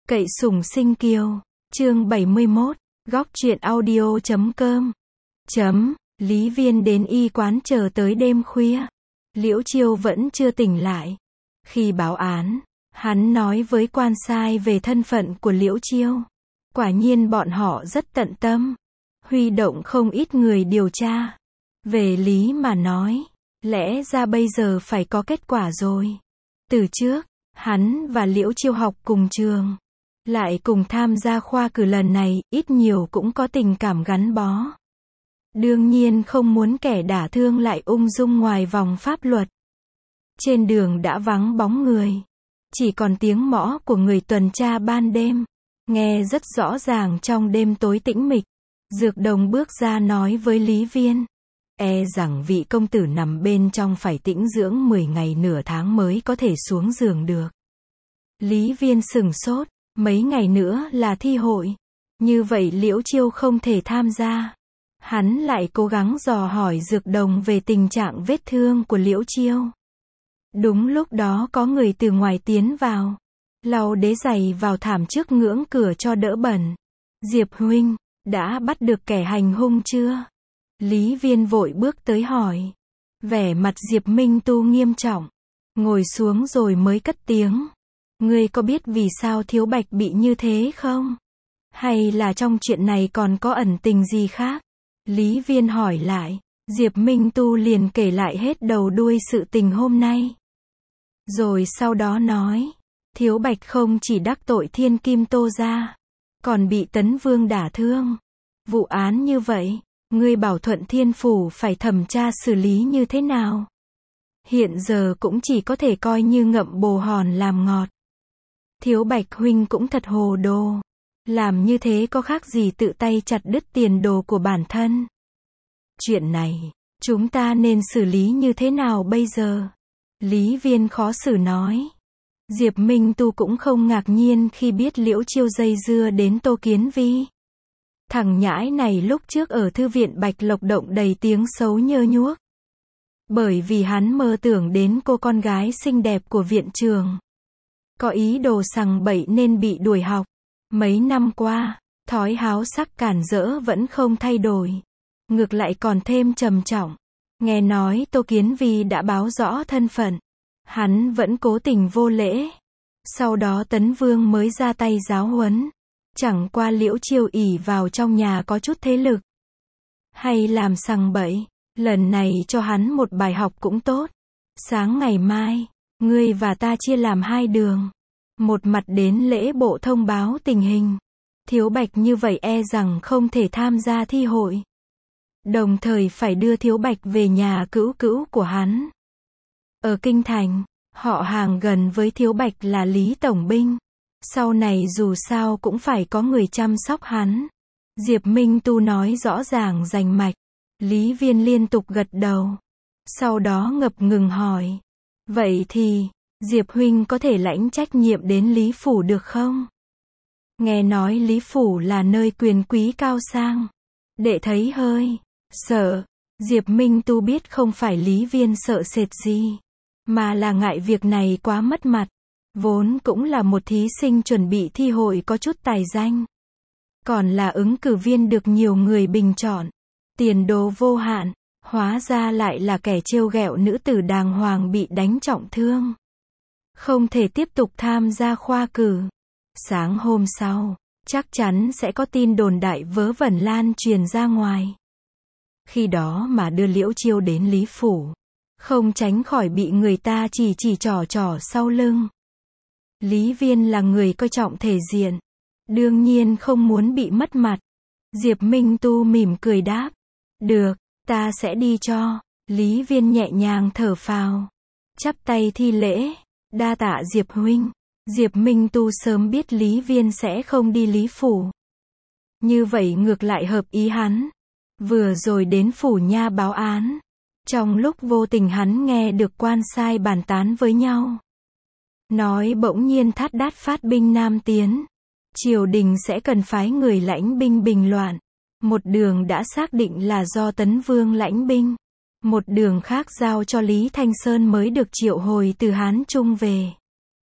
Cậy sủng sinh kiều. Chương 71. Góc truyện audio.com. Lý Viên đến y quán chờ tới đêm khuya. Liễu Chiêu vẫn chưa tỉnh lại. Khi báo án, hắn nói với quan sai về thân phận của Liễu Chiêu. Quả nhiên bọn họ rất tận tâm, huy động không ít người điều tra. Về lý mà nói, lẽ ra bây giờ phải có kết quả rồi. Từ trước, hắn và Liễu Chiêu học cùng trường, lại cùng tham gia khoa cử lần này, ít nhiều cũng có tình cảm gắn bó. Đương nhiên không muốn kẻ đả thương lại ung dung ngoài vòng pháp luật. Trên đường đã vắng bóng người, chỉ còn tiếng mõ của người tuần tra ban đêm, nghe rất rõ ràng trong đêm tối tĩnh mịch. Dược Đồng bước ra nói với Lý Viên, e rằng vị công tử nằm bên trong phải tĩnh dưỡng 10 ngày nửa tháng mới có thể xuống giường được. Lý Viên sửng sốt, mấy ngày nữa là thi hội, như vậy Liễu Chiêu không thể tham gia. Hắn lại cố gắng dò hỏi Dược Đồng về tình trạng vết thương của Liễu Chiêu. Đúng lúc đó có người từ ngoài tiến vào, lau đế giày vào thảm trước ngưỡng cửa cho đỡ bẩn. Diệp huynh, đã bắt được kẻ hành hung chưa? Lý Viên vội bước tới hỏi. Vẻ mặt Diệp Minh Tu nghiêm trọng, ngồi xuống rồi mới cất tiếng. Ngươi có biết vì sao Thiếu Bạch bị như thế không? Hay là trong chuyện này còn có ẩn tình gì khác? Lý Viên hỏi lại. Diệp Minh Tu liền kể lại hết đầu đuôi sự tình hôm nay. Rồi sau đó nói, Thiếu Bạch không chỉ đắc tội Thiên Kim Tô gia, còn bị Tấn Vương đả thương. Vụ án như vậy, ngươi bảo Thuận Thiên Phủ phải thẩm tra xử lý như thế nào? Hiện giờ cũng chỉ có thể coi như ngậm bồ hòn làm ngọt. Thiếu Bạch huynh cũng thật hồ đồ. Làm như thế có khác gì tự tay chặt đứt tiền đồ của bản thân. Chuyện này, chúng ta nên xử lý như thế nào bây giờ? Lý Viên khó xử nói. Diệp Minh Tu cũng không ngạc nhiên khi biết Liễu Chiêu dây dưa đến Tô Kiến Vi. Thằng nhãi này lúc trước ở thư viện Bạch Lộc Động đầy tiếng xấu nhơ nhuốc. Bởi vì hắn mơ tưởng đến cô con gái xinh đẹp của viện trường. Có ý đồ sằng bậy nên bị đuổi học. Mấy năm qua, thói háo sắc cản rỡ vẫn không thay đổi. Ngược lại còn thêm trầm trọng. Nghe nói Tô Kiến Vi đã báo rõ thân phận. Hắn vẫn cố tình vô lễ. Sau đó Tấn Vương mới ra tay giáo huấn. Chẳng qua Liễu Chiêu ỷ vào trong nhà có chút thế lực. Hay làm sằng bậy. Lần này cho hắn một bài học cũng tốt. Sáng ngày mai, ngươi và ta chia làm hai đường. Một mặt đến lễ bộ thông báo tình hình. Thiếu Bạch như vậy e rằng không thể tham gia thi hội. Đồng thời phải đưa Thiếu Bạch về nhà cữu cữu của hắn. Ở Kinh Thành, họ hàng gần với Thiếu Bạch là Lý Tổng Binh. Sau này dù sao cũng phải có người chăm sóc hắn. Diệp Minh Tu nói rõ ràng rành mạch. Lý Viên liên tục gật đầu. Sau đó ngập ngừng hỏi. Vậy thì, Diệp huynh có thể lãnh trách nhiệm đến Lý Phủ được không? Nghe nói Lý Phủ là nơi quyền quý cao sang. Đệ thấy hơi sợ. Diệp Minh Tu biết không phải Lý Viên sợ sệt gì, mà là ngại việc này quá mất mặt. Vốn cũng là một thí sinh chuẩn bị thi hội có chút tài danh. Còn là ứng cử viên được nhiều người bình chọn. Tiền đồ vô hạn. Hóa ra lại là kẻ trêu ghẹo nữ tử đàng hoàng bị đánh trọng thương. Không thể tiếp tục tham gia khoa cử. Sáng hôm sau, chắc chắn sẽ có tin đồn đại vớ vẩn lan truyền ra ngoài. Khi đó mà đưa Liễu Chiêu đến Lý Phủ, không tránh khỏi bị người ta chỉ trỏ sau lưng. Lý Viên là người coi trọng thể diện, đương nhiên không muốn bị mất mặt. Diệp Minh Tu mỉm cười đáp. Được, ta sẽ đi cho. Lý Viên nhẹ nhàng thở phào, chắp tay thi lễ. Đa tạ Diệp huynh. Diệp Minh Tu sớm biết Lý Viên sẽ không đi Lý Phủ. Như vậy ngược lại hợp ý hắn. Vừa rồi đến phủ nha báo án. Trong lúc vô tình hắn nghe được quan sai bàn tán với nhau. Nói bỗng nhiên Thát Đát phát binh Nam tiến. Triều đình sẽ cần phái người lãnh binh bình loạn. Một đường đã xác định là do Tấn Vương lãnh binh. Một đường khác giao cho Lý Thanh Sơn mới được triệu hồi từ Hán Trung về.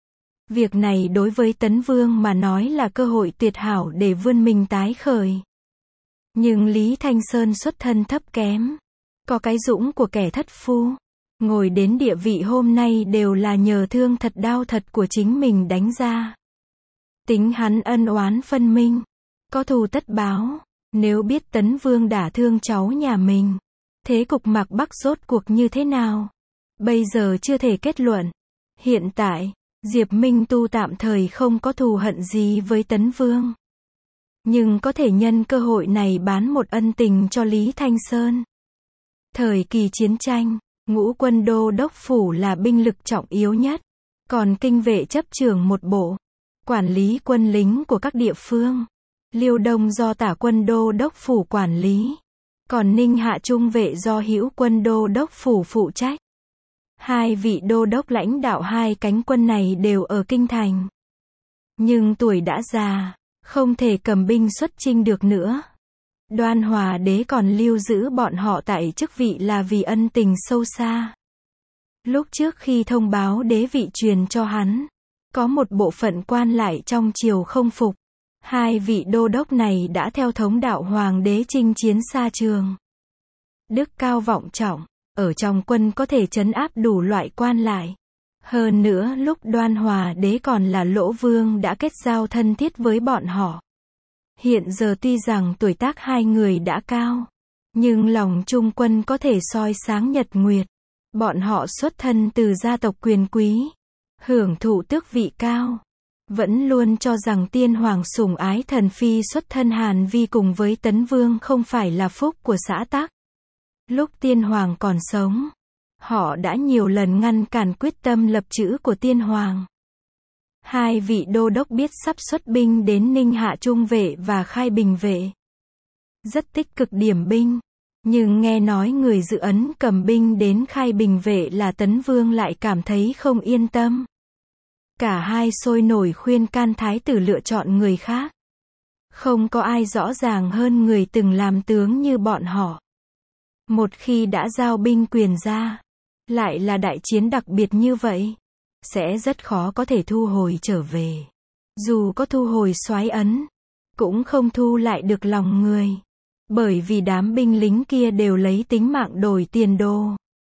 Việc này đối với Tấn Vương mà nói là cơ hội tuyệt hảo để vươn mình tái khởi. Nhưng Lý Thanh Sơn xuất thân thấp kém, có cái dũng của kẻ thất phu, ngồi đến địa vị hôm nay đều là nhờ thương thật đau thật của chính mình đánh ra. Tính hắn ân oán phân minh, có thù tất báo, nếu biết Tấn Vương đả thương cháu nhà mình, thế cục Mạc Bắc rốt cuộc như thế nào? Bây giờ chưa thể kết luận. Hiện tại, Diệp Minh Tu tạm thời không có thù hận gì với Tấn Vương. Nhưng có thể nhân cơ hội này bán một ân tình cho Lý Thanh Sơn. Thời kỳ chiến tranh, Ngũ Quân Đô đốc phủ là binh lực trọng yếu nhất, còn kinh vệ chấp trưởng một bộ, quản lý quân lính của các địa phương. Liêu Đông do Tả Quân Đô đốc phủ quản lý, còn Ninh Hạ trung vệ do Hữu Quân Đô đốc phủ phụ trách. Hai vị đô đốc lãnh đạo hai cánh quân này đều ở kinh thành. Nhưng tuổi đã già, không thể cầm binh xuất chinh được nữa. Đoan Hòa đế còn lưu giữ bọn họ tại chức vị là vì ân tình sâu xa. Lúc trước khi thông báo đế vị truyền cho hắn, có một bộ phận quan lại trong triều không phục. Hai vị đô đốc này đã theo thống đạo hoàng đế chinh chiến xa trường. Đức cao vọng trọng, ở trong quân có thể trấn áp đủ loại quan lại. Hơn nữa lúc Đoan Hòa đế còn là Lỗ Vương đã kết giao thân thiết với bọn họ. Hiện giờ tuy rằng tuổi tác hai người đã cao, nhưng lòng trung quân có thể soi sáng nhật nguyệt. Bọn họ xuất thân từ gia tộc quyền quý, hưởng thụ tước vị cao. Vẫn luôn cho rằng tiên hoàng sủng ái thần phi xuất thân Hàn Vi cùng với Tấn Vương không phải là phúc của xã tắc. Lúc tiên hoàng còn sống, họ đã nhiều lần ngăn cản quyết tâm lập chữ của tiên hoàng. Hai vị đô đốc biết sắp xuất binh đến Ninh Hạ trung vệ và Khai Bình vệ. Rất tích cực điểm binh, nhưng nghe nói người dự ấn cầm binh đến Khai Bình vệ là Tấn Vương lại cảm thấy không yên tâm. Cả hai sôi nổi khuyên can thái tử lựa chọn người khác. Không có ai rõ ràng hơn người từng làm tướng như bọn họ. Một khi đã giao binh quyền ra, lại là đại chiến đặc biệt như vậy, sẽ rất khó có thể thu hồi trở về. Dù có thu hồi soái ấn, cũng không thu lại được lòng người. Bởi vì đám binh lính kia đều lấy tính mạng đổi tiền đô.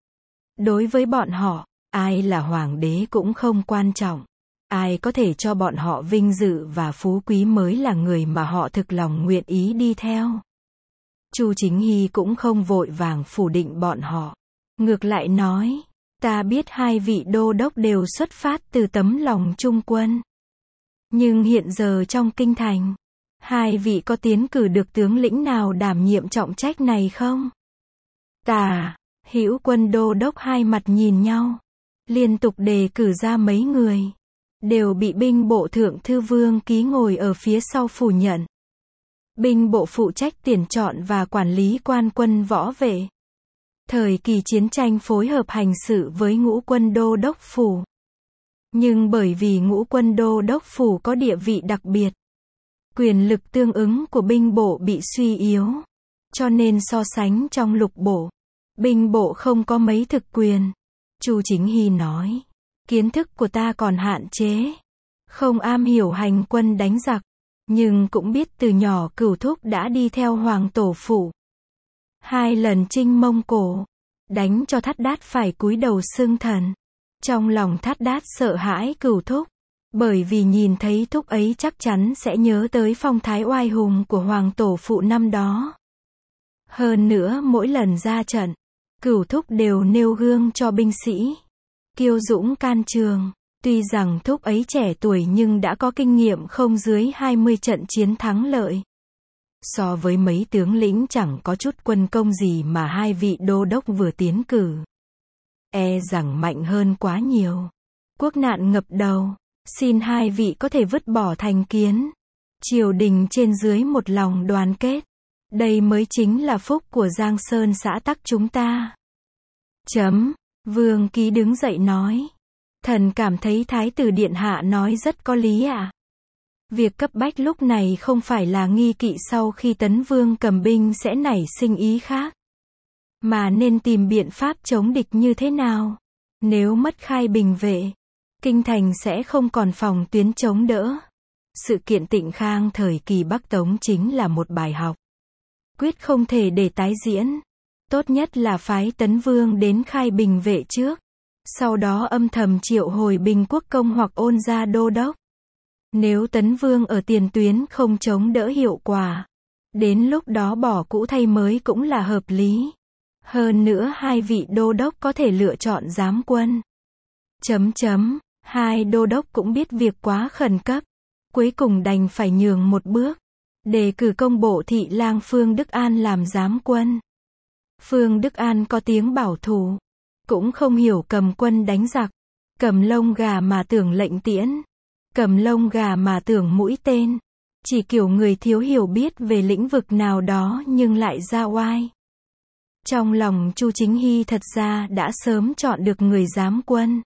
Đối với bọn họ, ai là hoàng đế cũng không quan trọng. Ai có thể cho bọn họ vinh dự và phú quý mới là người mà họ thực lòng nguyện ý đi theo. Chu Chính Hy cũng không vội vàng phủ định bọn họ. Ngược lại nói, ta biết hai vị đô đốc đều xuất phát từ tấm lòng trung quân. Nhưng hiện giờ trong kinh thành, hai vị có tiến cử được tướng lĩnh nào đảm nhiệm trọng trách này không? Tả, Hữu Quân đô đốc hai mặt nhìn nhau, liên tục đề cử ra mấy người, đều bị binh bộ thượng thư Vương Ký ngồi ở phía sau phủ nhận. Binh bộ phụ trách tuyển chọn và quản lý quan quân võ vệ. Thời kỳ chiến tranh phối hợp hành sự với Ngũ Quân đô đốc phủ. Nhưng bởi vì Ngũ Quân đô đốc phủ có địa vị đặc biệt, quyền lực tương ứng của binh bộ bị suy yếu, cho nên so sánh trong lục bộ, binh bộ không có mấy thực quyền. Chu Chính Hy nói, kiến thức của ta còn hạn chế, không am hiểu hành quân đánh giặc, nhưng cũng biết từ nhỏ Cửu thúc đã đi theo hoàng tổ phụ. 2 lần chinh Mông Cổ, đánh cho Thát Đát phải cúi đầu xưng thần. Trong lòng Thát Đát sợ hãi Cửu thúc, bởi vì nhìn thấy thúc ấy chắc chắn sẽ nhớ tới phong thái oai hùng của hoàng tổ phụ năm đó. Hơn nữa mỗi lần ra trận, Cửu thúc đều nêu gương cho binh sĩ, kiêu dũng can trường. Tuy rằng thúc ấy trẻ tuổi nhưng đã có kinh nghiệm không dưới 20 trận chiến thắng lợi. So với mấy tướng lĩnh chẳng có chút quân công gì mà hai vị đô đốc vừa tiến cử, e rằng mạnh hơn quá nhiều. Quốc nạn ngập đầu, xin hai vị có thể vứt bỏ thành kiến. Triều đình trên dưới một lòng đoàn kết. Đây mới chính là phúc của Giang Sơn xã tắc chúng ta. Vương Ký đứng dậy nói. Thần cảm thấy Thái tử Điện Hạ nói rất có lý ạ. Việc cấp bách lúc này không phải là nghi kỵ sau khi Tấn Vương cầm binh sẽ nảy sinh ý khác, mà nên tìm biện pháp chống địch như thế nào. Nếu mất Khai Bình vệ, kinh thành sẽ không còn phòng tuyến chống đỡ. Sự kiện Tịnh Khang thời kỳ Bắc Tống chính là một bài học. Quyết không thể để tái diễn. Tốt nhất là phái Tấn Vương đến khai Bình Vệ trước. Sau đó âm thầm triệu hồi Bình Quốc Công hoặc Ôn gia đô đốc. Nếu Tấn Vương ở tiền tuyến không chống đỡ hiệu quả, đến lúc đó bỏ cũ thay mới cũng là hợp lý. Hơn nữa hai vị đô đốc có thể lựa chọn giám quân. Hai đô đốc cũng biết việc quá khẩn cấp. Cuối cùng đành phải nhường một bước. Đề cử công bộ thị lang Phương Đức An làm giám quân. Phương Đức An có tiếng bảo thủ. Cũng không hiểu cầm quân đánh giặc. Cầm lông gà mà tưởng lệnh tiễn. Cầm lông gà mà tưởng mũi tên. Chỉ kiểu người thiếu hiểu biết về lĩnh vực nào đó nhưng lại ra oai. Trong lòng Chu Chính Hy thật ra đã sớm chọn được người giám quân.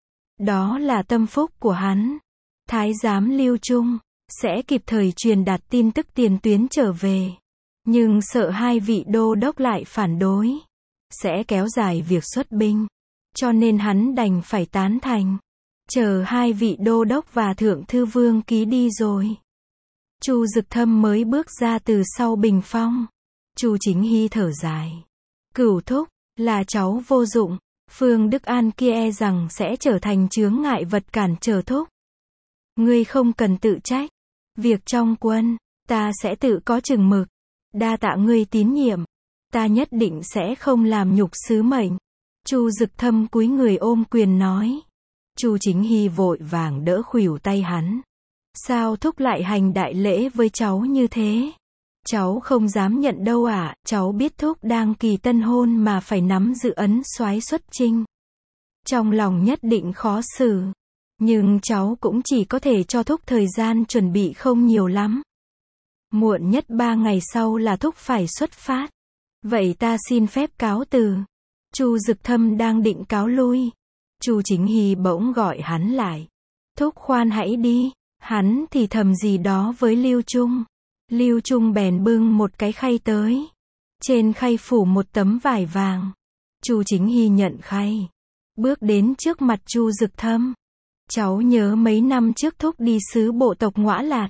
Đó là tâm phúc của hắn. Thái giám Lưu Trung sẽ kịp thời truyền đạt tin tức tiền tuyến trở về. Nhưng sợ hai vị đô đốc lại phản đối, sẽ kéo dài việc xuất binh. Cho nên hắn đành phải tán thành. Chờ hai vị đô đốc và thượng thư vương ký đi rồi, Chu Dực Thâm mới bước ra từ sau bình phong. Chu Chính Hy thở dài. Cửu thúc, là cháu vô dụng. Phương Đức An kia e rằng sẽ trở thành chướng ngại vật cản trở thúc. Ngươi không cần tự trách. Việc trong quân, ta sẽ tự có chừng mực. Đa tạ ngươi tín nhiệm. Ta nhất định sẽ không làm nhục sứ mệnh. Chu Dực Thâm cúi người ôm quyền nói. Chu Chính Hy vội vàng đỡ khuỷu tay hắn. Sao thúc lại hành đại lễ với cháu như thế? Cháu không dám nhận đâu ạ, cháu biết thúc đang kỳ tân hôn mà phải nắm giữ ấn soái xuất chinh. Trong lòng nhất định khó xử. Nhưng cháu cũng chỉ có thể cho thúc thời gian chuẩn bị không nhiều lắm. Muộn nhất 3 ngày sau là thúc phải xuất phát. Vậy ta xin phép cáo từ. Chu Dực Thâm đang định cáo lui. Chu Chính Hy bỗng gọi hắn lại. Thúc khoan hãy đi. Hắn thì thầm gì đó với Lưu Trung. Lưu Trung bèn bưng một cái khay tới. Trên khay phủ một tấm vải vàng. Chu Chính Hy nhận khay. Bước đến trước mặt Chu Dực Thâm. Cháu nhớ mấy năm trước thúc đi sứ bộ tộc Ngõa Lạt.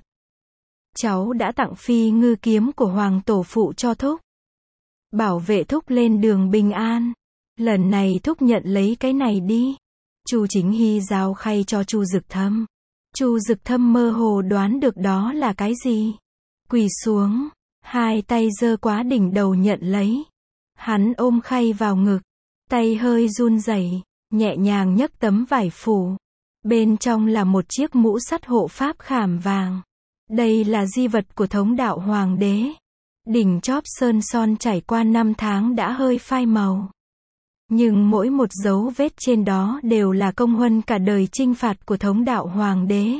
Cháu đã tặng phi ngư kiếm của Hoàng tổ phụ cho thúc. Bảo vệ thúc lên đường bình an. Lần này thúc nhận lấy cái này đi. Chu Chính Hy giao khay cho Chu Dực Thâm. Chu Dực Thâm mơ hồ đoán được đó là cái gì. Quỳ xuống, hai tay giơ quá đỉnh đầu nhận lấy. Hắn ôm khay vào ngực, tay hơi run rẩy, nhẹ nhàng nhấc tấm vải phủ. Bên trong là một chiếc mũ sắt hộ pháp khảm vàng. Đây là di vật của thống đạo hoàng đế. Đỉnh chóp sơn son trải qua 5 tháng đã hơi phai màu. Nhưng mỗi một dấu vết trên đó đều là công huân cả đời chinh phạt của thống đạo hoàng đế.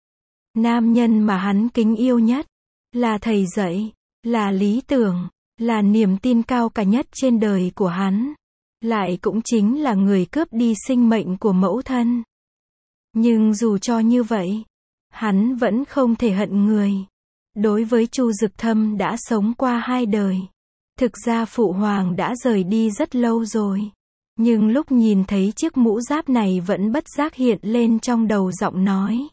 Nam nhân mà hắn kính yêu nhất, là thầy dạy, là lý tưởng, là niềm tin cao cả nhất trên đời của hắn. Lại cũng chính là người cướp đi sinh mệnh của mẫu thân. Nhưng dù cho như vậy, hắn vẫn không thể hận người. Đối với Chu Dực Thâm đã sống qua 2 đời. Thực ra phụ hoàng đã rời đi rất lâu rồi. Nhưng lúc nhìn thấy chiếc mũ giáp này vẫn bất giác hiện lên trong đầu giọng nói.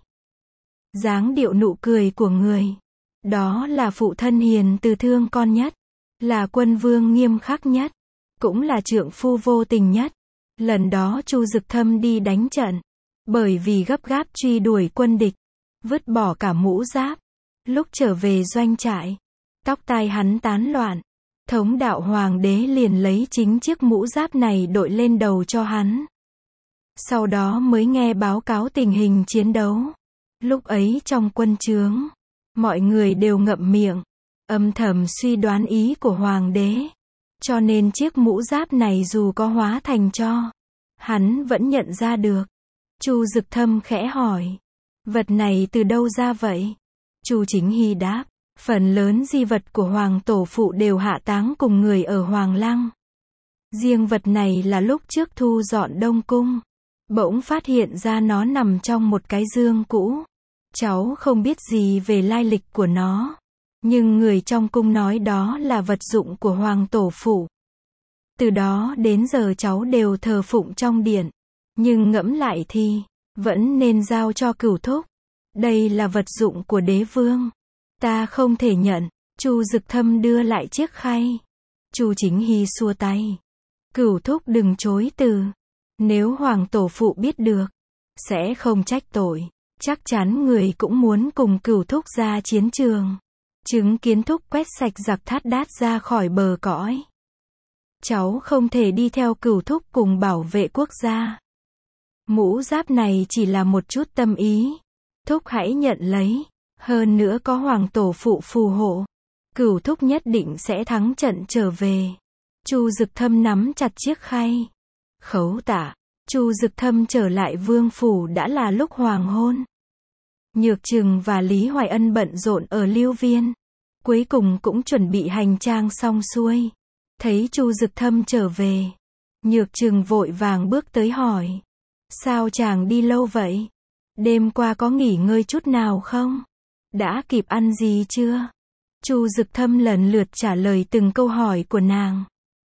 Dáng điệu nụ cười của người. Đó là phụ thân hiền từ thương con nhất. Là quân vương nghiêm khắc nhất. Cũng là trượng phu vô tình nhất. Lần đó Chu Dực Thâm đi đánh trận. Bởi vì gấp gáp truy đuổi quân địch. Vứt bỏ cả mũ giáp. Lúc trở về doanh trại. Tóc tai hắn tán loạn. Thống đạo hoàng đế liền lấy chính chiếc mũ giáp này đội lên đầu cho hắn. Sau đó mới nghe báo cáo tình hình chiến đấu. Lúc ấy trong quân trướng, mọi người đều ngậm miệng, âm thầm suy đoán ý của hoàng đế. Cho nên chiếc mũ giáp này dù có hóa thành tro, hắn vẫn nhận ra được. Chu Dực Thâm khẽ hỏi, vật này từ đâu ra vậy? Chu Chính Hy đáp, phần lớn di vật của Hoàng tổ phụ đều hạ táng cùng người ở Hoàng Lăng. Riêng vật này là lúc trước thu dọn Đông Cung, bỗng phát hiện ra nó nằm trong một cái dương cũ. Cháu không biết gì về lai lịch của nó, nhưng người trong cung nói đó là vật dụng của Hoàng tổ phụ. Từ đó đến giờ cháu đều thờ phụng trong điện, nhưng ngẫm lại thì, vẫn nên giao cho Cửu thúc. Đây là vật dụng của đế vương. Ta không thể nhận. Chu Dực Thâm đưa lại chiếc khay. Chu Chính Hy xua tay. Cửu thúc đừng chối từ. Nếu hoàng tổ phụ biết được, sẽ không trách tội. Chắc chắn người cũng muốn cùng Cửu thúc ra chiến trường. Chứng kiến thúc quét sạch giặc Thát Đát ra khỏi bờ cõi. Cháu không thể đi theo Cửu thúc cùng bảo vệ quốc gia. Mũ giáp này chỉ là một chút tâm ý. Thúc hãy nhận lấy. Hơn nữa có hoàng tổ phụ phù hộ. Cửu thúc nhất định sẽ thắng trận trở về. Chu Dực Thâm nắm chặt chiếc khay. Khấu tạ. Chu Dực Thâm trở lại vương phủ đã là lúc hoàng hôn. Nhược Trừng và Lý Hoài Ân bận rộn ở Lưu Viên. Cuối cùng cũng chuẩn bị hành trang xong xuôi. Thấy Chu Dực Thâm trở về. Nhược Trừng vội vàng bước tới hỏi. Sao chàng đi lâu vậy? Đêm qua có nghỉ ngơi chút nào không? Đã kịp ăn gì chưa? Chu Dực Thâm lần lượt trả lời từng câu hỏi của nàng.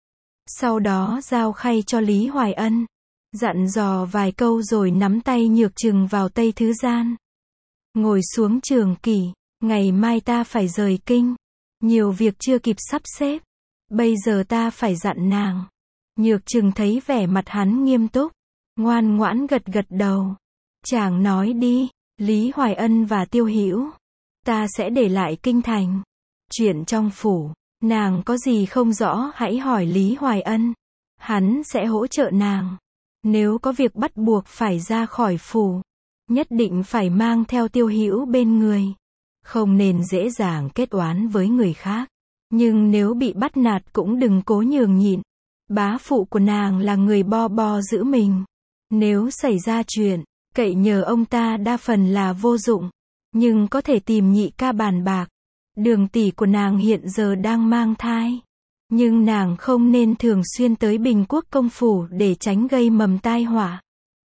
Sau đó giao khay cho Lý Hoài Ân. Dặn dò vài câu rồi nắm tay Nhược Trừng vào Tây Thứ Gian. Ngồi xuống Trường Kỷ. Ngày mai ta phải rời kinh. Nhiều việc chưa kịp sắp xếp. Bây giờ ta phải dặn nàng. Nhược Trừng thấy vẻ mặt hắn nghiêm túc. Ngoan ngoãn gật gật đầu. Chàng nói đi. Lý Hoài Ân và Tiêu Hữu. Ta sẽ để lại kinh thành. Chuyện trong phủ. Nàng có gì không rõ hãy hỏi Lý Hoài Ân. Hắn sẽ hỗ trợ nàng. Nếu có việc bắt buộc phải ra khỏi phủ. Nhất định phải mang theo Tiêu Hữu bên người. Không nên dễ dàng kết oán với người khác. Nhưng nếu bị bắt nạt cũng đừng cố nhường nhịn. Bá phụ của nàng là người bo bo giữ mình. Nếu xảy ra chuyện, cậy nhờ ông ta đa phần là vô dụng. Nhưng có thể tìm nhị ca bàn bạc. Đường tỷ của nàng hiện giờ đang mang thai. Nhưng nàng không nên thường xuyên tới Bình Quốc công phủ để tránh gây mầm tai họa.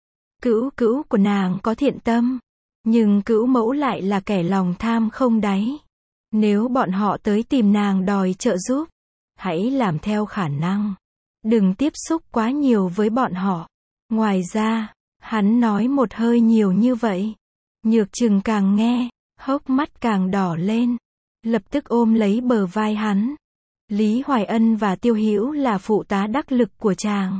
Cữu cữu của nàng có thiện tâm. Nhưng cữu mẫu lại là kẻ lòng tham không đáy. Nếu bọn họ tới tìm nàng đòi trợ giúp, hãy làm theo khả năng. Đừng tiếp xúc quá nhiều với bọn họ. Ngoài ra, hắn nói một hơi nhiều như vậy. Nhược Trừng càng nghe, hốc mắt càng đỏ lên. Lập tức ôm lấy bờ vai hắn. Lý Hoài Ân và Tiêu Hữu là phụ tá đắc lực của chàng.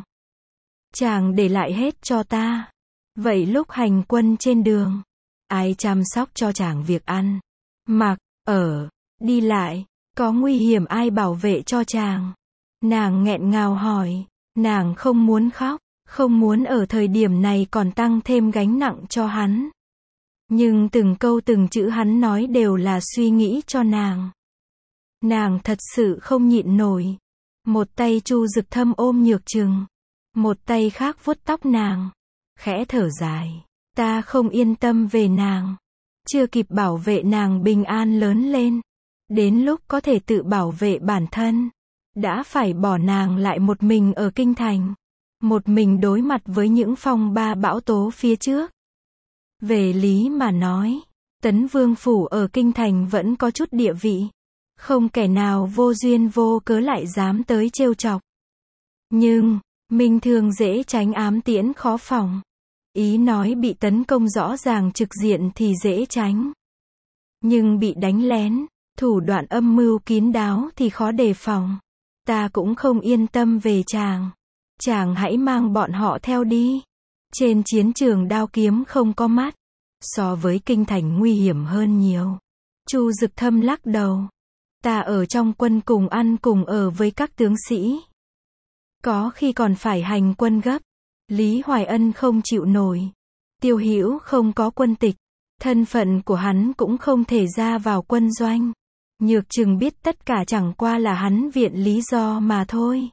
Chàng để lại hết cho ta. Vậy lúc hành quân trên đường, ai chăm sóc cho chàng việc ăn, mặc, ở, đi lại, có nguy hiểm ai bảo vệ cho chàng? Nàng nghẹn ngào hỏi. Nàng không muốn khóc, không muốn ở thời điểm này còn tăng thêm gánh nặng cho hắn. Nhưng từng câu từng chữ hắn nói đều là suy nghĩ cho nàng. Nàng thật sự không nhịn nổi. Một tay Chu Dực Thâm ôm Nhược Trừng. Một tay khác vuốt tóc nàng. Khẽ thở dài. Ta không yên tâm về nàng. Chưa kịp bảo vệ nàng bình an lớn lên. Đến lúc có thể tự bảo vệ bản thân. Đã phải bỏ nàng lại một mình ở kinh thành. Một mình đối mặt với những phong ba bão tố phía trước. Về lý mà nói, Tấn Vương phủ ở kinh thành vẫn có chút địa vị. Không kẻ nào vô duyên vô cớ lại dám tới trêu chọc. Nhưng, Minh Thương dễ tránh ám tiễn khó phòng. Ý nói bị tấn công rõ ràng trực diện thì dễ tránh. Nhưng bị đánh lén, thủ đoạn âm mưu kín đáo thì khó đề phòng. Ta cũng không yên tâm về chàng. Chàng hãy mang bọn họ theo đi. Trên chiến trường đao kiếm không có mắt. So với kinh thành nguy hiểm hơn nhiều. Chu Dực Thâm lắc đầu. Ta ở trong quân cùng ăn cùng ở với các tướng sĩ. Có khi còn phải hành quân gấp. Lý Hoài Ân không chịu nổi. Tiêu Hữu không có quân tịch. Thân phận của hắn cũng không thể ra vào quân doanh. Nhược Trừng biết tất cả chẳng qua là hắn viện lý do mà thôi.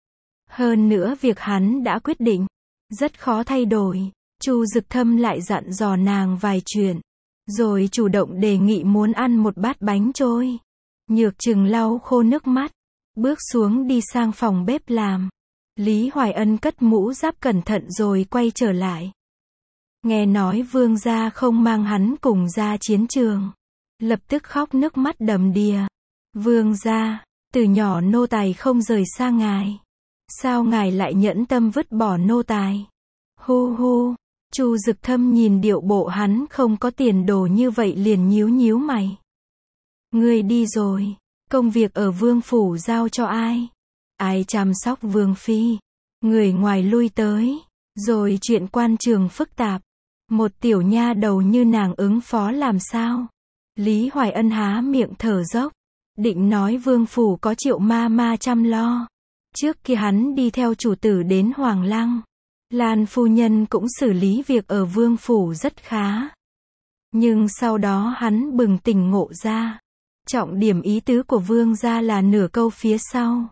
Hơn nữa việc hắn đã quyết định, rất khó thay đổi. Chu Dực Thâm lại dặn dò nàng vài chuyện. Rồi chủ động đề nghị muốn ăn một bát bánh trôi. Nhược Trừng lau khô nước mắt. Bước xuống đi sang phòng bếp làm. Lý Hoài Ân cất mũ giáp cẩn thận rồi quay trở lại. Nghe nói vương gia không mang hắn cùng ra chiến trường. Lập tức khóc nước mắt đầm đìa. Vương gia, từ nhỏ nô tài không rời xa ngài. Sao ngài lại nhẫn tâm vứt bỏ nô tài? Hu hu, Chu Dực Thâm nhìn điệu bộ hắn không có tiền đồ như vậy liền nhíu nhíu mày. Ngươi đi rồi, công việc ở vương phủ giao cho ai? Ai chăm sóc vương phi? Người ngoài lui tới, rồi chuyện quan trường phức tạp. Một tiểu nha đầu như nàng ứng phó làm sao? Lý Hoài Ân há miệng thở dốc, định nói vương phủ có Triệu ma ma chăm lo. Trước kia hắn đi theo chủ tử đến Hoàng Lăng. Lan phu nhân cũng xử lý việc ở vương phủ rất khá. Nhưng sau đó hắn bừng tỉnh ngộ ra. Trọng điểm ý tứ của vương gia là nửa câu phía sau.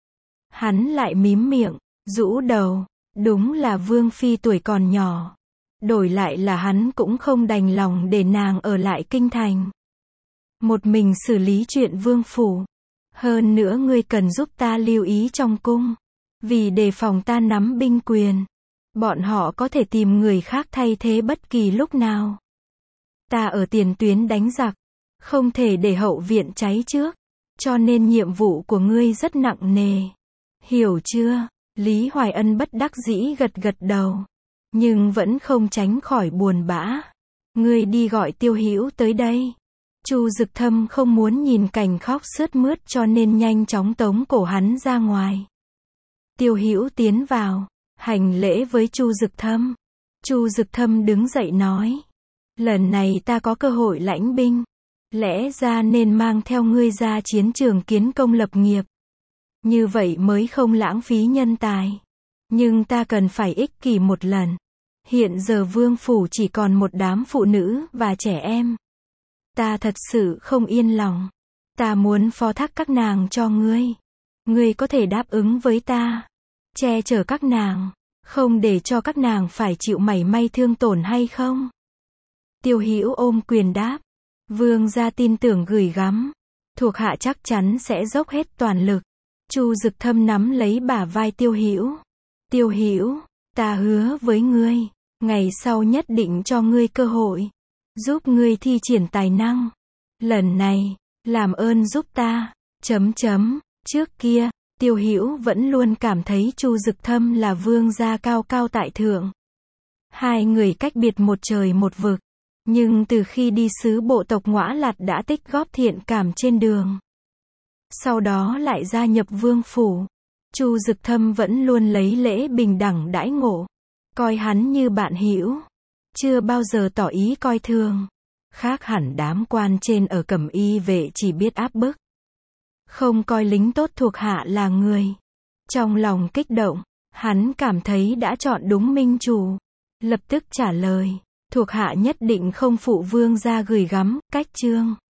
Hắn lại mím miệng, rũ đầu, đúng là vương phi tuổi còn nhỏ. Đổi lại là hắn cũng không đành lòng để nàng ở lại kinh thành. Một mình xử lý chuyện vương phủ. Hơn nữa ngươi cần giúp ta lưu ý trong cung. Vì đề phòng ta nắm binh quyền. Bọn họ có thể tìm người khác thay thế bất kỳ lúc nào. Ta ở tiền tuyến đánh giặc. Không thể để hậu viện cháy trước. Cho nên nhiệm vụ của ngươi rất nặng nề. Hiểu chưa? Lý Hoài Ân bất đắc dĩ gật gật đầu. Nhưng vẫn không tránh khỏi buồn bã. Ngươi đi gọi Tiêu Hữu tới đây. Chu Dực Thâm không muốn nhìn cảnh khóc sướt mướt cho nên nhanh chóng tống cổ hắn ra ngoài. Tiêu Hữu tiến vào, hành lễ với Chu Dực Thâm. Chu Dực Thâm đứng dậy nói. Lần này ta có cơ hội lãnh binh. Lẽ ra nên mang theo ngươi ra chiến trường kiến công lập nghiệp. Như vậy mới không lãng phí nhân tài. Nhưng ta cần phải ích kỷ một lần. Hiện giờ vương phủ chỉ còn một đám phụ nữ và trẻ em. Ta thật sự không yên lòng. Ta muốn phó thác các nàng cho ngươi. Ngươi có thể đáp ứng với ta. Che chở các nàng. Không để cho các nàng phải chịu mảy may thương tổn hay không? Tiêu Hữu ôm quyền đáp. Vương gia tin tưởng gửi gắm. Thuộc hạ chắc chắn sẽ dốc hết toàn lực. Chu Dực Thâm nắm lấy bả vai Tiêu Hữu. Tiêu Hữu, ta hứa với ngươi. Ngày sau nhất định cho ngươi cơ hội. Giúp ngươi thi triển tài năng. Lần này, làm ơn giúp ta. Trước kia, Tiêu Hữu vẫn luôn cảm thấy Chu Dực Thâm là vương gia cao cao tại thượng. Hai người cách biệt một trời một vực. Nhưng từ khi đi sứ bộ tộc Ngõa Lạt đã tích góp thiện cảm trên đường. Sau đó lại gia nhập vương phủ. Chu Dực Thâm vẫn luôn lấy lễ bình đẳng đãi ngộ. Coi hắn như bạn hữu. Chưa bao giờ tỏ ý coi thường. Khác hẳn đám quan trên ở Cẩm Y vệ chỉ biết áp bức. Không coi lính tốt thuộc hạ là người. Trong lòng kích động, hắn cảm thấy đã chọn đúng minh chủ. Lập tức trả lời. Thuộc hạ nhất định không phụ vương gia gửi gắm, cách chương.